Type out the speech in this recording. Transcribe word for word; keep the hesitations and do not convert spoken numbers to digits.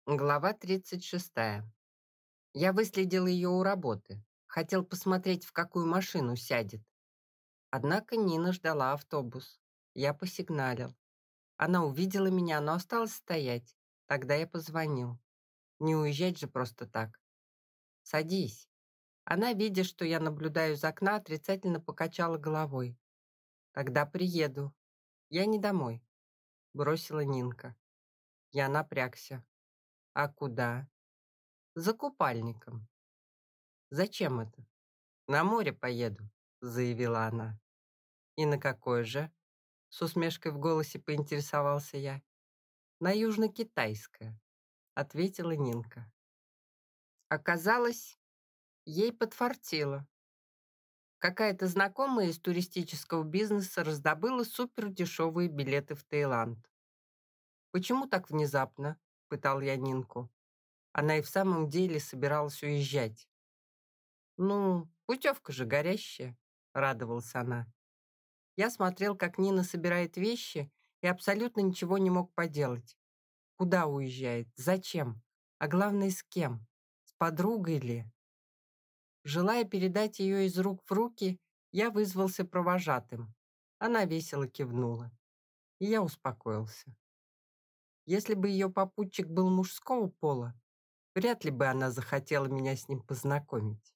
Глава тридцать шестая. Я выследил ее у работы. Хотел посмотреть, в какую машину сядет. Однако Нина ждала автобус. Я посигналил. Она увидела меня, но осталась стоять. Тогда я позвонил. Не уезжать же просто так. «Садись». Она, видя, что я наблюдаю из окна, отрицательно покачала головой. «Тогда приеду. Я не домой», — бросила Нинка. Я напрягся. «А куда?» «За купальником». «Зачем это?» «На море поеду», — заявила она. «И на какое же?» — с усмешкой в голосе поинтересовался я. «На южно-китайское», — ответила Нинка. Оказалось, ей подфартило. Какая-то знакомая из туристического бизнеса раздобыла супердешевые билеты в Таиланд. «Почему так внезапно?» — пытал я Нинку. Она и в самом деле собиралась уезжать. «Ну, путевка же горящая», — радовалась она. Я смотрел, как Нина собирает вещи, и абсолютно ничего не мог поделать. Куда уезжает? Зачем? А главное, с кем? С подругой ли? Желая передать ее из рук в руки, я вызвался провожатым. Она весело кивнула, и я успокоился. Если бы ее попутчик был мужского пола, вряд ли бы она захотела меня с ним познакомить.